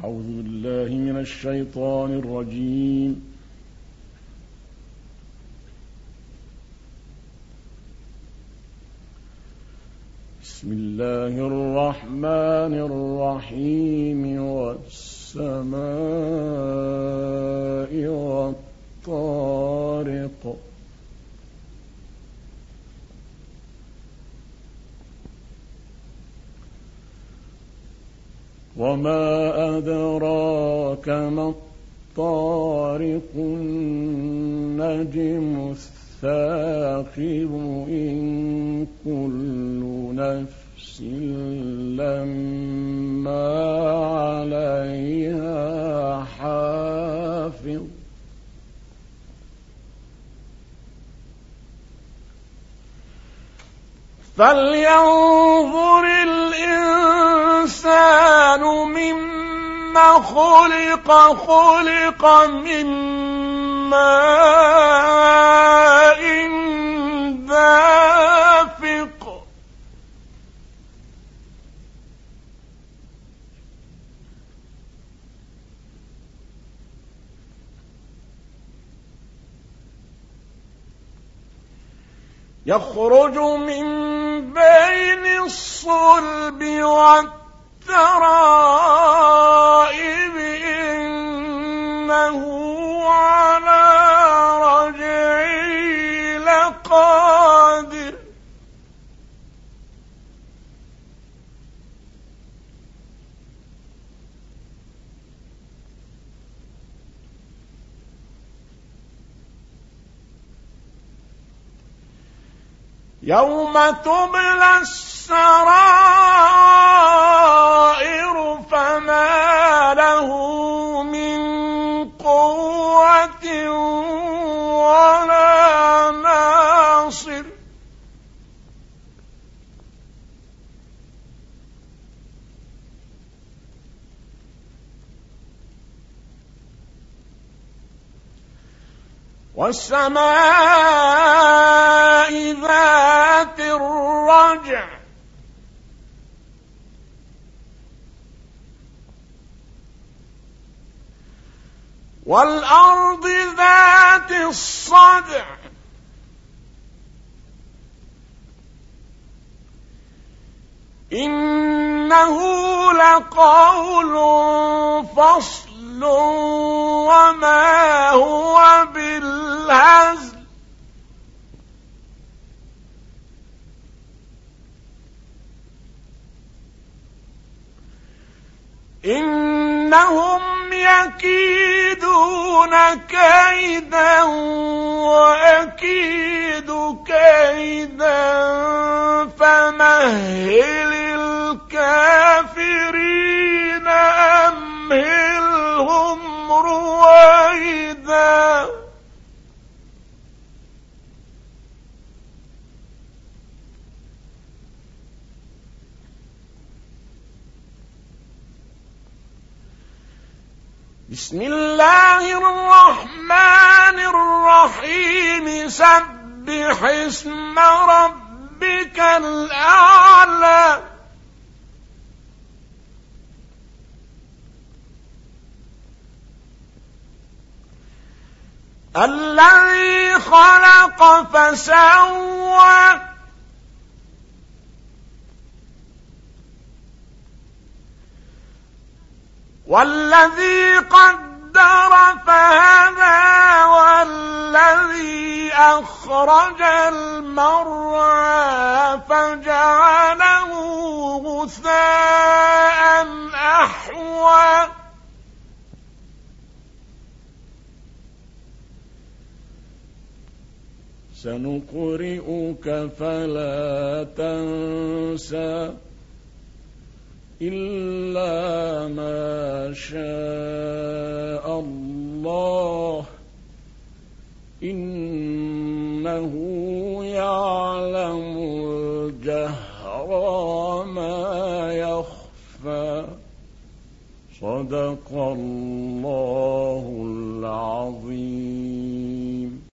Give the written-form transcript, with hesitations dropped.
أعوذ بالله من الشيطان الرجيم. بسم الله الرحمن الرحيم. والسماء والطارق. وما أدراك ما الطارق. النجم الثاقب. إن كل نفس لما عليها حافظ. فلينظر الإنسان مما خلق. خلق من ماء دافق. يخرج من بين الصلب والترائب. إنه على رجعه لقادر. يوم تبلى السرائر. فما له من قوة ولا ناصر. والسماء ذات الرجع. والأرض ذات الصدع. إنه لقول فصل وما هو بالهزل. إنهم يكيدون كيدا وأكيد كيدا. فمهل الكافرين أمهلهم رويدا. بسم الله الرحمن الرحيم. سبح اسم ربك الأعلى. الذي خلق فسوى. والذي قدر فهدى. والذي أخرج المرعى فجعله غثاء أحوى. سنقرئك فلا تنسى إلا ما شاء الله. إنه يعلم الجهر وما يخفى. صدق الله العظيم.